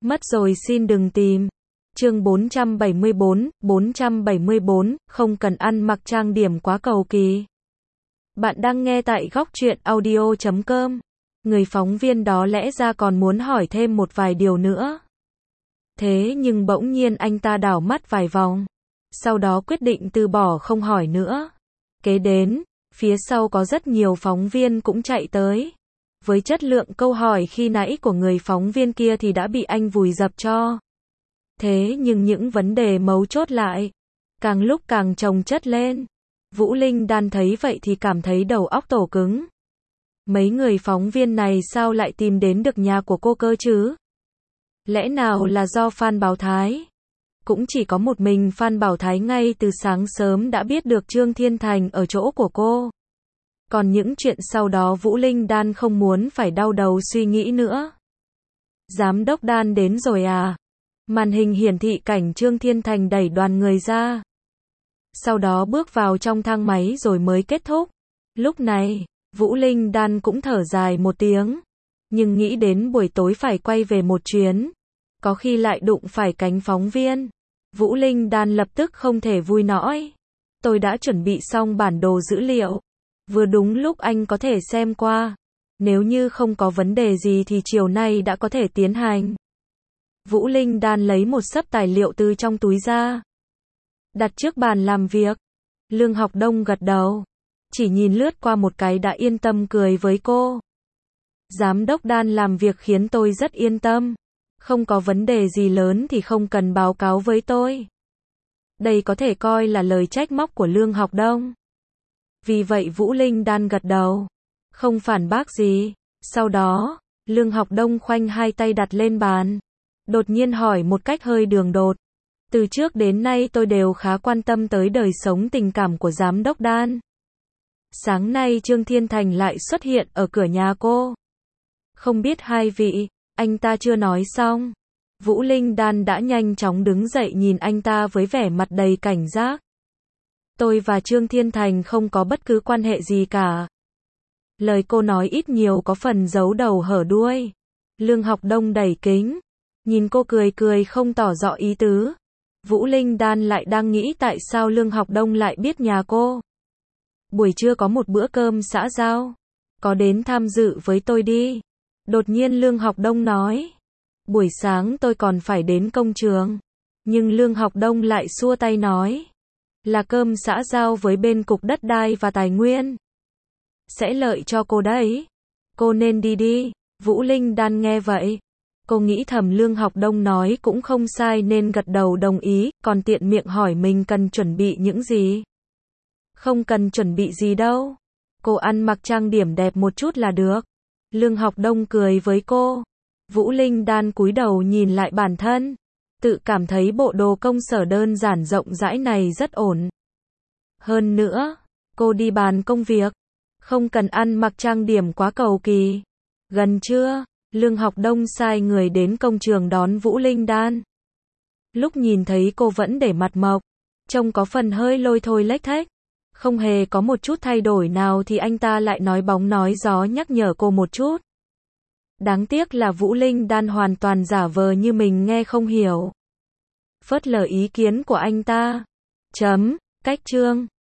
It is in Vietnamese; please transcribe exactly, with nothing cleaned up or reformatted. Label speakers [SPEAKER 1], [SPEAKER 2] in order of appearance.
[SPEAKER 1] Mất rồi xin đừng tìm. Chương bốn trăm bảy mươi bốn, bốn trăm bảy mươi bốn, không cần ăn mặc trang điểm quá cầu kỳ. Bạn đang nghe tại góc truyện audio chấm com. Người phóng viên đó lẽ ra còn muốn hỏi thêm một vài điều nữa. Thế nhưng bỗng nhiên anh ta đảo mắt vài vòng. Sau đó quyết định từ bỏ không hỏi nữa. Kế đến, phía sau có rất nhiều phóng viên cũng chạy tới. Với chất lượng câu hỏi khi nãy của người phóng viên kia thì đã bị anh vùi dập cho. Thế nhưng những vấn đề mấu chốt lại, càng lúc càng chồng chất lên. Vũ Linh Đan thấy vậy thì cảm thấy đầu óc tổ cứng. Mấy người phóng viên này sao lại tìm đến được nhà của cô cơ chứ? Lẽ nào là do Phan Bảo Thái? Cũng chỉ có một mình Phan Bảo Thái ngay từ sáng sớm đã biết được Trương Thiên Thành ở chỗ của cô. Còn những chuyện sau đó Vũ Linh Đan không muốn phải đau đầu suy nghĩ nữa. Giám đốc Đan đến rồi à? Màn hình hiển thị cảnh Trương Thiên Thành đẩy đoàn người ra. Sau đó bước vào trong thang máy rồi mới kết thúc. Lúc này, Vũ Linh Đan cũng thở dài một tiếng. Nhưng nghĩ đến buổi tối phải quay về một chuyến. Có khi lại đụng phải cánh phóng viên. Vũ Linh Đan lập tức không thể vui nổi. Tôi đã chuẩn bị xong bản đồ dữ liệu. Vừa đúng lúc anh có thể xem qua. Nếu như không có vấn đề gì thì chiều nay đã có thể tiến hành. Vũ Linh Đan lấy một xấp tài liệu từ trong túi ra. Đặt trước bàn làm việc. Lương Học Đông gật đầu. Chỉ nhìn lướt qua một cái đã yên tâm cười với cô. Giám đốc Đan làm việc khiến tôi rất yên tâm. Không có vấn đề gì lớn thì không cần báo cáo với tôi. Đây có thể coi là lời trách móc của Lương Học Đông. Vì vậy Vũ Linh Đan gật đầu. Không phản bác gì. Sau đó, Lương Học Đông khoanh hai tay đặt lên bàn. Đột nhiên hỏi một cách hơi đường đột. Từ trước đến nay tôi đều khá quan tâm tới đời sống tình cảm của giám đốc Đan. Sáng nay Trương Thiên Thành lại xuất hiện ở cửa nhà cô. Không biết hai vị, anh ta chưa nói xong. Vũ Linh Đan đã nhanh chóng đứng dậy nhìn anh ta với vẻ mặt đầy cảnh giác. Tôi và Trương Thiên Thành không có bất cứ quan hệ gì cả. Lời cô nói ít nhiều có phần giấu đầu hở đuôi. Lương Học Đông đẩy kính. Nhìn cô cười cười không tỏ rõ ý tứ. Vũ Linh Đan lại đang nghĩ tại sao Lương Học Đông lại biết nhà cô. Buổi trưa có một bữa cơm xã giao. Có đến tham dự với tôi đi. Đột nhiên Lương Học Đông nói. Buổi sáng tôi còn phải đến công trường. Nhưng Lương Học Đông lại xua tay nói. Là cơm xã giao với bên Cục Đất đai và Tài nguyên. Sẽ lợi cho cô đấy. Cô nên đi đi. Vũ Linh Đan nghe vậy. Cô nghĩ thầm Lương Học Đông nói cũng không sai nên gật đầu đồng ý, còn tiện miệng hỏi mình cần chuẩn bị những gì. Không cần chuẩn bị gì đâu. Cô ăn mặc trang điểm đẹp một chút là được. Lương Học Đông cười với cô. Vũ Linh Đan cúi đầu nhìn lại bản thân. Tự cảm thấy bộ đồ công sở đơn giản rộng rãi này rất ổn. Hơn nữa, cô đi bàn công việc. Không cần ăn mặc trang điểm quá cầu kỳ. Gần trưa, Lương Học Đông sai người đến công trường đón Vũ Linh Đan. Lúc nhìn thấy cô vẫn để mặt mộc, trông có phần hơi lôi thôi lếch thếch. Không hề có một chút thay đổi nào thì anh ta lại nói bóng nói gió nhắc nhở cô một chút. Đáng tiếc là Vũ Linh Đan hoàn toàn giả vờ như mình nghe không hiểu. Phớt lờ ý kiến của anh ta. Chấm, cách chương.